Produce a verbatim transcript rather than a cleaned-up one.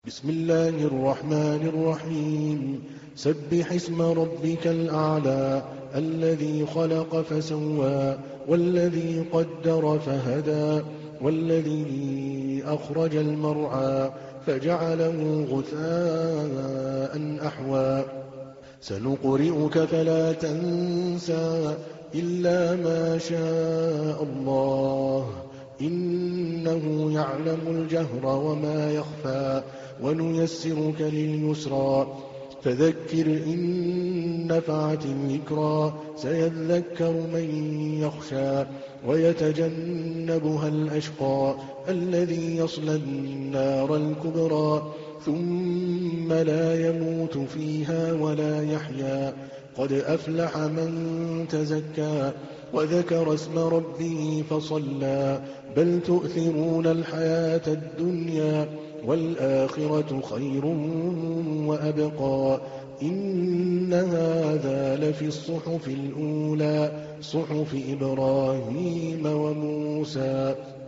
بسم الله الرحمن الرحيم سبح اسم ربك الأعلى الذي خلق فسوى والذي قدر فهدى والذي أخرج المرعى فجعله غثاء أحوى سنقرئك فلا تنسى إلا ما شاء الله إنه يعلم الجهر وما يخفى ونيسرك لليسرى فذكر إن نفعت الذكرى سيذكر من يخشى ويتجنبها الأشقى الذي يصلى النار الكبرى ثم لا يموت فيها ولا يحيا قد أفلح من تزكى وذكر اسم ربه فصلى بل تؤثرون الحياة الدنيا والآخرة خير وأبقى إن هذا لفي الصحف الأولى صحف إبراهيم وموسى